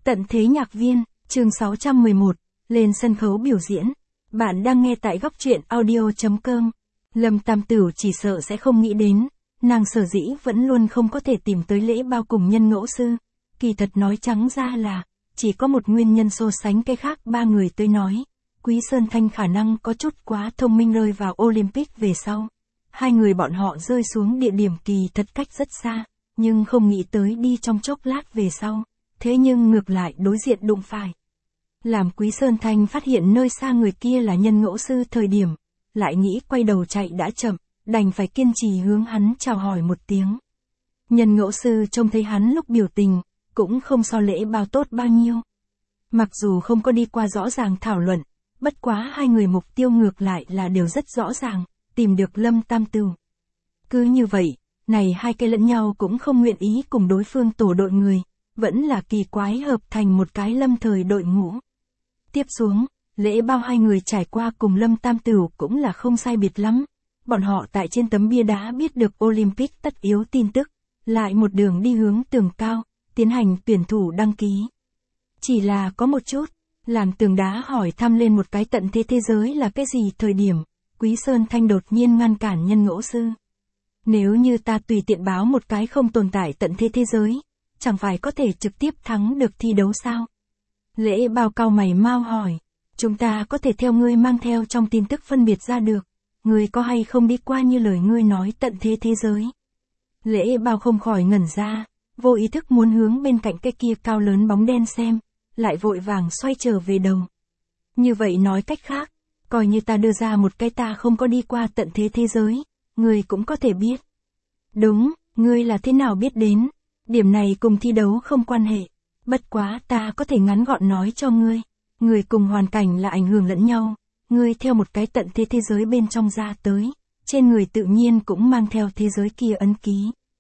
Tận thế nhạc viên, chương 611, lên sân khấu biểu diễn. Bạn đang nghe tại góc truyện audio.com. Lâm Tam Tửu chỉ sợ sẽ không nghĩ đến, nàng sở dĩ vẫn luôn không có thể tìm tới lễ bao cùng Nhân Ngẫu Sư. Kỳ thật nói trắng ra là, chỉ có một nguyên nhân so sánh cái khác ba người tới nói. Quý Sơn Thanh khả năng có chút quá thông minh rơi vào Olympic về sau. Hai người bọn họ rơi xuống địa điểm kỳ thật cách rất xa, nhưng không nghĩ tới đi trong chốc lát về sau. Thế nhưng ngược lại đối diện đụng phải. Làm Quý Sơn Thanh phát hiện nơi xa người kia là Nhân Ngẫu Sư thời điểm, lại nghĩ quay đầu chạy đã chậm, đành phải kiên trì hướng hắn chào hỏi một tiếng. Nhân Ngẫu Sư trông thấy hắn lúc biểu tình, cũng không so lễ bao tốt bao nhiêu. Mặc dù không có đi qua rõ ràng thảo luận, bất quá hai người mục tiêu ngược lại là đều rất rõ ràng, tìm được Lâm Tam Tửu. Cứ như vậy, này hai cái lẫn nhau cũng không nguyện ý cùng đối phương tổ đội người, vẫn là kỳ quái hợp thành một cái lâm thời đội ngũ. Tiếp xuống, lễ bao hai người trải qua cùng Lâm Tam Tửu cũng là không sai biệt lắm. Bọn họ tại trên tấm bia đá biết được Olympic tất yếu tin tức, lại một đường đi hướng tường cao, tiến hành tuyển thủ đăng ký. Chỉ là có một chút, làm tường đá hỏi thăm lên một cái tận thế thế giới là cái gì thời điểm, Quý Sơn Thanh đột nhiên ngăn cản Nhân Ngẫu Sư. Nếu như ta tùy tiện báo một cái không tồn tại tận thế thế giới, chẳng phải có thể trực tiếp thắng được thi đấu sao? Lễ bao cau mày mau hỏi, chúng ta có thể theo ngươi mang theo trong tin tức phân biệt ra được, ngươi có hay không đi qua như lời ngươi nói tận thế thế giới? Lễ bao không khỏi ngẩn ra, vô ý thức muốn hướng bên cạnh cái kia cao lớn bóng đen xem, lại vội vàng xoay trở về đầu. Như vậy nói cách khác, coi như ta đưa ra một cái ta không có đi qua tận thế thế giới, ngươi cũng có thể biết. Đúng, ngươi là thế nào biết đến? Điểm này cùng thi đấu không quan hệ. Bất quá ta có thể ngắn gọn nói cho ngươi. Người cùng hoàn cảnh là ảnh hưởng lẫn nhau. Ngươi theo một cái tận thế thế giới bên trong ra tới. Trên người tự nhiên cũng mang theo thế giới kia ấn ký.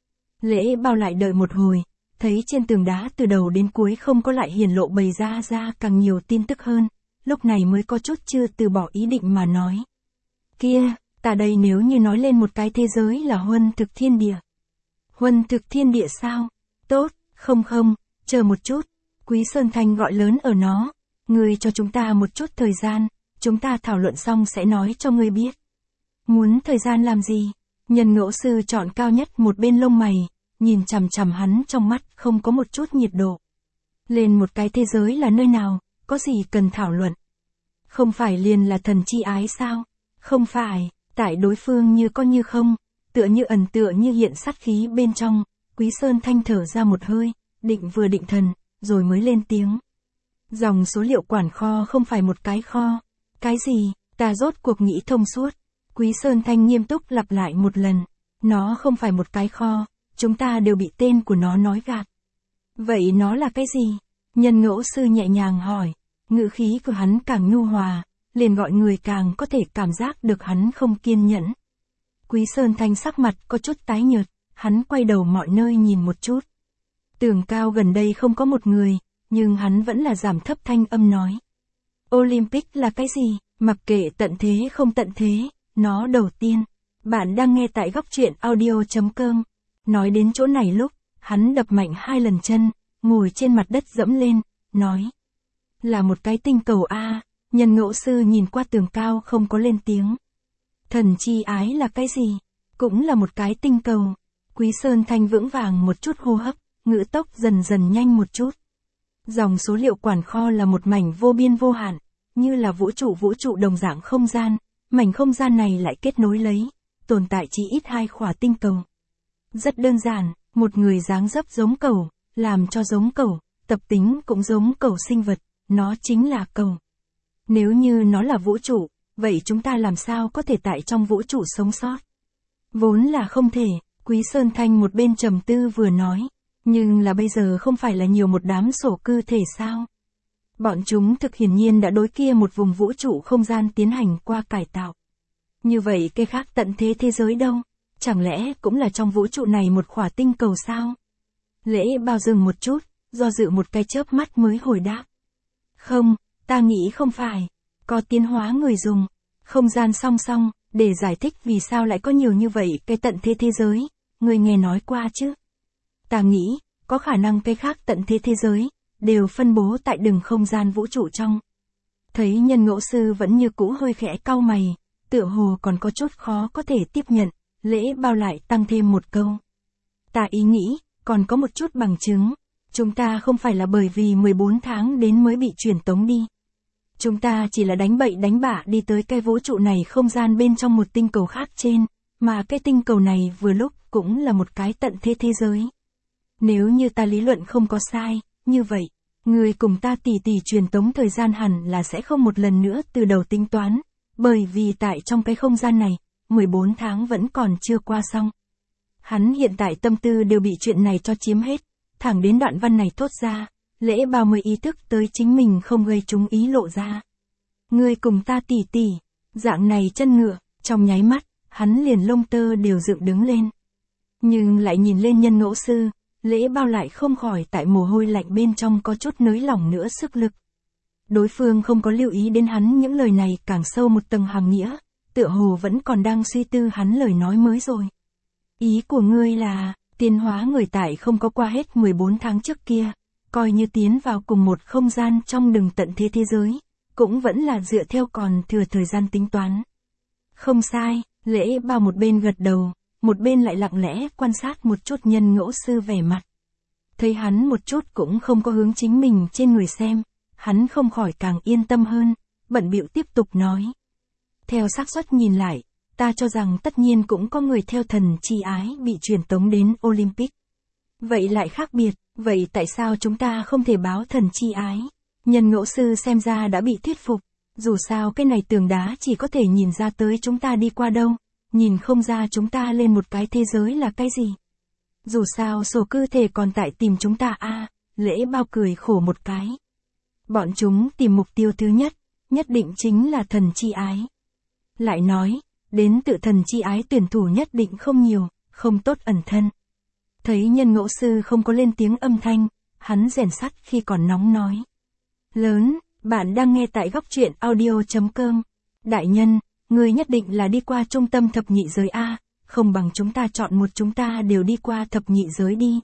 Lễ bao lại đợi một hồi. Thấy trên tường đá từ đầu đến cuối không có lại hiển lộ bày ra càng nhiều tin tức hơn. Lúc này mới có chút chưa từ bỏ ý định mà nói. Kia, ta đây nếu như nói lên một cái thế giới là Huân Thực Thiên Địa. Huân Thực Thiên Địa sao? Tốt, không, chờ một chút. Quý Sơn Thanh gọi lớn ở nó. Ngươi cho chúng ta một chút thời gian, chúng ta thảo luận xong sẽ nói cho ngươi biết. Muốn thời gian làm gì? Nhân Ngẫu Sư chọn cao nhất một bên lông mày, nhìn chằm chằm hắn trong mắt không có một chút nhiệt độ. Lên một cái thế giới là nơi nào, có gì cần thảo luận? Không phải liền là thần chi ái sao? Không phải, tại đối phương như có như không, tựa như ẩn tựa như hiện sát khí bên trong. Quý Sơn Thanh thở ra một hơi, định thần, rồi mới lên tiếng. Dòng số liệu quản kho không phải một cái kho. Cái gì, ta rốt cuộc nghĩ thông suốt. Quý Sơn Thanh nghiêm túc lặp lại một lần. Nó không phải một cái kho, chúng ta đều bị tên của nó nói gạt. Vậy nó là cái gì? Nhân Ngẫu Sư nhẹ nhàng hỏi. Ngữ khí của hắn càng nhu hòa, liền gọi người càng có thể cảm giác được hắn không kiên nhẫn. Quý Sơn Thanh sắc mặt có chút tái nhợt. Hắn quay đầu mọi nơi nhìn một chút. Tường cao gần đây không có một người, nhưng hắn vẫn là giảm thấp thanh âm nói. Olympic là cái gì? Mặc kệ tận thế không tận thế, nó đầu tiên. Bạn đang nghe tại góc truyện audio.com. Nói đến chỗ này lúc, hắn đập mạnh 2 lần chân, ngồi trên mặt đất dẫm lên, nói. Là một cái tinh cầu A. Nhân Ngẫu Sư nhìn qua tường cao không có lên tiếng. Thần chi ái là cái gì? Cũng là một cái tinh cầu. Quý Sơn Thanh vững vàng một chút hô hấp, ngữ tốc dần dần nhanh một chút. Dòng số liệu quản kho là một mảnh vô biên vô hạn, như là vũ trụ đồng dạng không gian, mảnh không gian này lại kết nối lấy, tồn tại chỉ ít 2 khỏa tinh cầu. Rất đơn giản, một người dáng dấp giống cẩu, làm cho giống cẩu, tập tính cũng giống cẩu sinh vật, nó chính là cẩu. Nếu như nó là vũ trụ, vậy chúng ta làm sao có thể tại trong vũ trụ sống sót? Vốn là không thể. Quý Sơn Thanh một bên trầm tư vừa nói, nhưng là bây giờ không phải là nhiều một đám sổ cư thể sao? Bọn chúng thực hiển nhiên đã đối kia một vùng vũ trụ không gian tiến hành qua cải tạo. Như vậy cái khác tận thế thế giới đâu? Chẳng lẽ cũng là trong vũ trụ này một khỏa tinh cầu sao? Lễ bao dừng một chút, do dự một cái chớp mắt mới hồi đáp. Không, ta nghĩ không phải. Có tiến hóa người dùng, không gian song song, để giải thích vì sao lại có nhiều như vậy cái tận thế thế giới. Người nghe nói qua chứ? Ta nghĩ, có khả năng cái khác tận thế thế giới, đều phân bố tại đường không gian vũ trụ trong. Thấy nhân ngẫu sư vẫn như cũ hơi khẽ cau mày, tựa hồ còn có chút khó có thể tiếp nhận, Lễ Bao lại tăng thêm một câu. Ta ý nghĩ, còn có một chút bằng chứng, chúng ta không phải là bởi vì 14 tháng đến mới bị truyền tống đi. Chúng ta chỉ là đánh bậy đánh bạ đi tới cái vũ trụ này không gian bên trong một tinh cầu khác trên, mà cái tinh cầu này vừa lúc cũng là một cái tận thế thế giới. Nếu như ta lý luận không có sai, như vậy, người cùng ta tỉ truyền tống thời gian hẳn là sẽ không một lần nữa từ đầu tính toán, bởi vì tại trong cái không gian này, 14 tháng vẫn còn chưa qua xong. Hắn hiện tại tâm tư đều bị chuyện này cho chiếm hết, thẳng đến đoạn văn này thốt ra, Lễ Bao mới ý thức tới chính mình không gây chúng ý lộ ra. Người cùng ta tỉ, dạng này chân ngựa, trong nháy mắt, hắn liền lông tơ đều dựng đứng lên. Nhưng lại nhìn lên nhân ngẫu sư, Lễ Bao lại không khỏi tại mồ hôi lạnh bên trong có chút nới lỏng nữa sức lực. Đối phương không có lưu ý đến hắn những lời này càng sâu một tầng hàm nghĩa, tựa hồ vẫn còn đang suy tư hắn lời nói mới rồi. Ý của ngươi là, tiến hóa người tại không có qua hết 14 tháng trước kia, coi như tiến vào cùng một không gian trong đường tận thế thế giới, cũng vẫn là dựa theo còn thừa thời gian tính toán. Không sai, Lễ Bao một bên gật đầu, một bên lại lặng lẽ quan sát một chút nhân ngẫu sư vẻ mặt. Thấy hắn một chút cũng không có hướng chính mình trên người xem, hắn không khỏi càng yên tâm hơn, bận bịu tiếp tục nói. Theo xác suất nhìn lại, ta cho rằng tất nhiên cũng có người theo thần chi ái bị truyền tống đến Olympic. Vậy lại khác biệt, vậy tại sao chúng ta không thể báo thần chi ái? Nhân ngẫu sư xem ra đã bị thuyết phục, dù sao cái này tường đá chỉ có thể nhìn ra tới chúng ta đi qua đâu, nhìn không ra chúng ta lên một cái thế giới là cái gì. Dù sao sổ cơ thể còn tại tìm chúng ta Lễ Bao cười khổ một cái. Bọn chúng tìm mục tiêu thứ nhất, nhất định chính là thần chi ái. Lại nói, đến tự thần chi ái tuyển thủ nhất định không nhiều, không tốt ẩn thân. Thấy nhân ngẫu sư không có lên tiếng âm thanh, hắn rèn sắt khi còn nóng nói. Lớn, bạn đang nghe tại góc truyện audio.com. Đại nhân, người nhất định là đi qua trung tâm thập nhị giới không bằng chúng ta chọn một chúng ta đều đi qua thập nhị giới đi.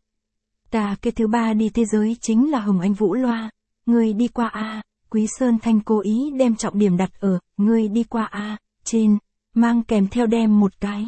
Ta cái thứ ba đi thế giới chính là Hồng Anh Vũ Loa, người đi qua Quý Sơn Thanh cố ý đem trọng điểm đặt ở, người đi qua trên, mang kèm theo đem một cái.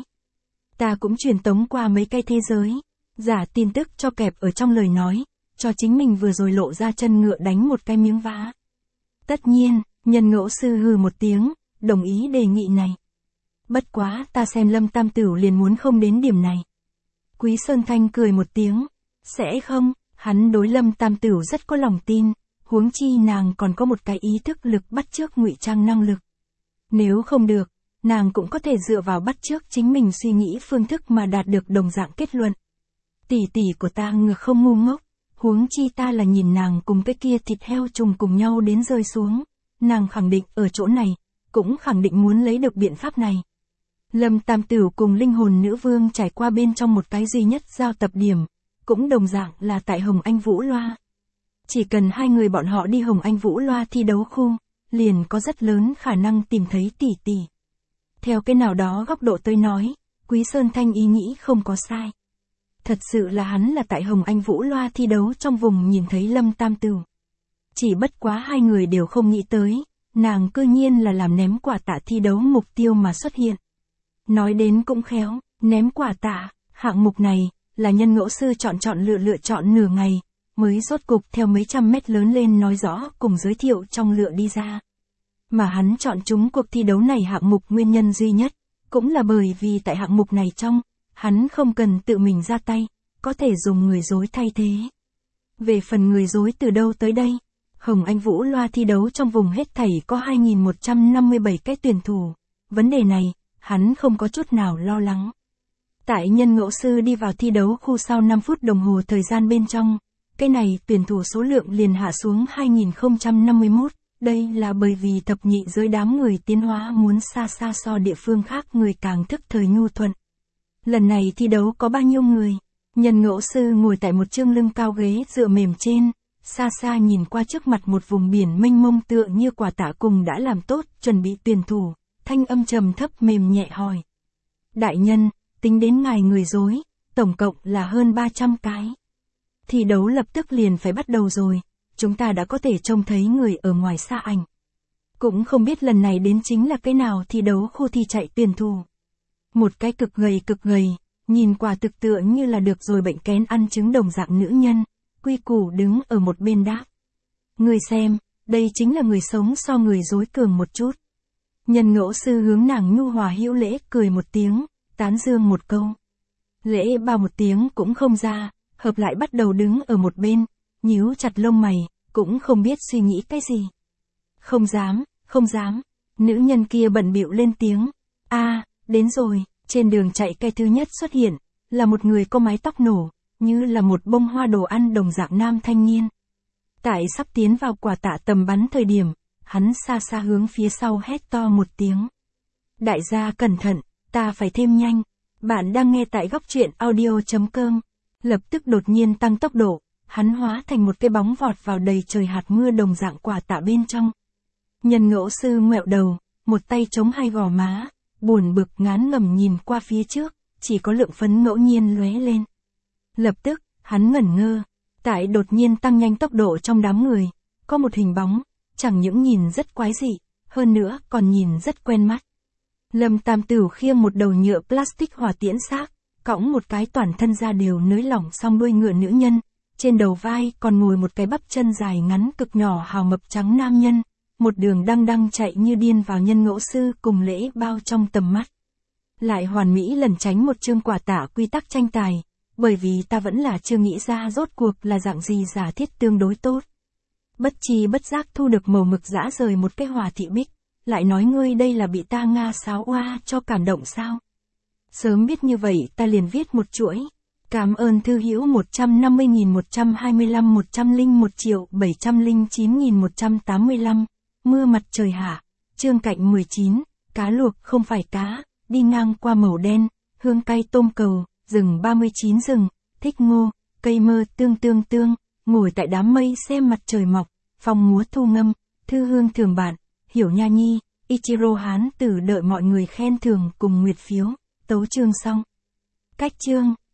Ta cũng truyền tống qua mấy cái thế giới, giả tin tức cho kẹp ở trong lời nói, cho chính mình vừa rồi lộ ra chân ngựa đánh một cái miếng vá. Tất nhiên, nhân ngẫu sư hừ một tiếng, đồng ý đề nghị này. Bất quá ta xem Lâm Tam Tửu liền muốn không đến điểm này. Quý Sơn Thanh cười một tiếng, sẽ không, hắn đối Lâm Tam Tửu rất có lòng tin, huống chi nàng còn có một cái ý thức lực bắt chước ngụy trang năng lực. Nếu không được, nàng cũng có thể dựa vào bắt chước chính mình suy nghĩ phương thức mà đạt được đồng dạng kết luận. Tỷ tỷ của ta ngược không ngu ngốc, huống chi ta là nhìn nàng cùng cái kia thịt heo trùng cùng nhau đến rơi xuống, nàng khẳng định ở chỗ này, cũng khẳng định muốn lấy được biện pháp này. Lâm Tam Tửu cùng linh hồn nữ vương trải qua bên trong một cái duy nhất giao tập điểm, cũng đồng dạng là tại Hồng Anh Vũ Loa. Chỉ cần hai người bọn họ đi Hồng Anh Vũ Loa thi đấu khu, liền có rất lớn khả năng tìm thấy tỷ tỷ. Theo cái nào đó góc độ tôi nói, Quý Sơn Thanh ý nghĩ không có sai. Thật sự là hắn là tại Hồng Anh Vũ Loa thi đấu trong vùng nhìn thấy Lâm Tam Tửu. Chỉ bất quá hai người đều không nghĩ tới, nàng cư nhiên là làm ném quả tạ thi đấu mục tiêu mà xuất hiện. Nói đến cũng khéo, ném quả tạ, hạng mục này, là nhân ngẫu sư chọn lựa chọn nửa ngày, mới rốt cục theo mấy trăm mét lớn lên nói rõ cùng giới thiệu trong lựa đi ra. Mà hắn chọn chúng cuộc thi đấu này hạng mục nguyên nhân duy nhất, cũng là bởi vì tại hạng mục này trong, hắn không cần tự mình ra tay, có thể dùng người dối thay thế. Về phần người dối từ đâu tới đây, Hồng Anh Vũ Loa thi đấu trong vùng hết thảy có 2.157 cái tuyển thủ, vấn đề này, hắn không có chút nào lo lắng. Tại nhân ngẫu sư đi vào thi đấu khu sau 5 phút đồng hồ thời gian bên trong, cái này tuyển thủ số lượng liền hạ xuống 2051, đây là bởi vì thập nhị giới đám người tiến hóa muốn xa xa so địa phương khác người càng thức thời nhu thuận. Lần này thi đấu có bao nhiêu người? Nhân ngẫu sư ngồi tại một chương lưng cao ghế dựa mềm trên, xa xa nhìn qua trước mặt một vùng biển mênh mông tựa như quả tạ cùng đã làm tốt chuẩn bị tuyển thủ, thanh âm trầm thấp mềm nhẹ hỏi. Đại nhân, tính đến ngài người dối, tổng cộng là hơn 300 cái. Thi đấu lập tức liền phải bắt đầu rồi, chúng ta đã có thể trông thấy người ở ngoài xa ảnh. Cũng không biết lần này đến chính là cái nào thi đấu khu thi chạy tuyển thủ. Một cái cực gầy, nhìn quả thực tựa như là được rồi bệnh kén ăn trứng đồng dạng nữ nhân, quy củ đứng ở một bên đáp. Người xem, đây chính là người sống so người dối cường một chút. Nhân ngẫu sư hướng nàng nhu hòa hữu lễ cười một tiếng, tán dương một câu. Lễ bao một tiếng cũng không ra, hợp lại bắt đầu đứng ở một bên, nhíu chặt lông mày, cũng không biết suy nghĩ cái gì. Không dám, nữ nhân kia bận bịu lên tiếng. Đến rồi, trên đường chạy cái thứ nhất xuất hiện, là một người có mái tóc nổ, như là một bông hoa đồ ăn đồng dạng nam thanh niên. Tại sắp tiến vào quả tạ tầm bắn thời điểm, hắn xa xa hướng phía sau hét to một tiếng. Đại gia cẩn thận, ta phải thêm nhanh. Bạn đang nghe tại góc truyện audio.com. Lập tức đột nhiên tăng tốc độ, hắn hóa thành một cái bóng vọt vào đầy trời hạt mưa đồng dạng quả tạ bên trong. Nhân ngẫu sư ngoẹo đầu, một tay chống hai gò má, buồn bực ngán ngẩm nhìn qua phía trước, chỉ có lượng phấn ngẫu nhiên lóe lên. Lập tức, hắn ngẩn ngơ, tại đột nhiên tăng nhanh tốc độ trong đám người, có một hình bóng, chẳng những nhìn rất quái dị, hơn nữa còn nhìn rất quen mắt. Lâm Tam Tửu khiêng một đầu nhựa plastic hỏa tiễn xác, cõng một cái toàn thân da đều nới lỏng song đuôi ngựa nữ nhân, trên đầu vai còn ngồi một cái bắp chân dài ngắn cực nhỏ hào mập trắng nam nhân, một đường đăng chạy như điên vào nhân ngẫu sư cùng lễ bao trong tầm mắt. Lại hoàn mỹ lẩn tránh một chương quả tạ quy tắc tranh tài, bởi vì ta vẫn là chưa nghĩ ra rốt cuộc là dạng gì giả thiết tương đối tốt. Bất chi bất giác thu được màu mực dã rời một cái hòa thị bích, lại nói ngươi đây là bị ta Nga sáo oa cho cảm động sao? Sớm biết như vậy ta liền viết một chuỗi. Cảm ơn thư hữu 150.125 101.709.185, mưa mặt trời hạ, chương cạnh 19, cá luộc không phải cá, đi ngang qua màu đen, hương cay tôm cầu, rừng 39 rừng, thích ngô, cây mơ tương, ngồi tại đám mây xem mặt trời mọc, phong múa thu ngâm, thư hương thường bạn, hiểu nha nhi, Ichiro Hán Tử đợi mọi người khen thưởng cùng nguyệt phiếu, tấu chương xong. Cách chương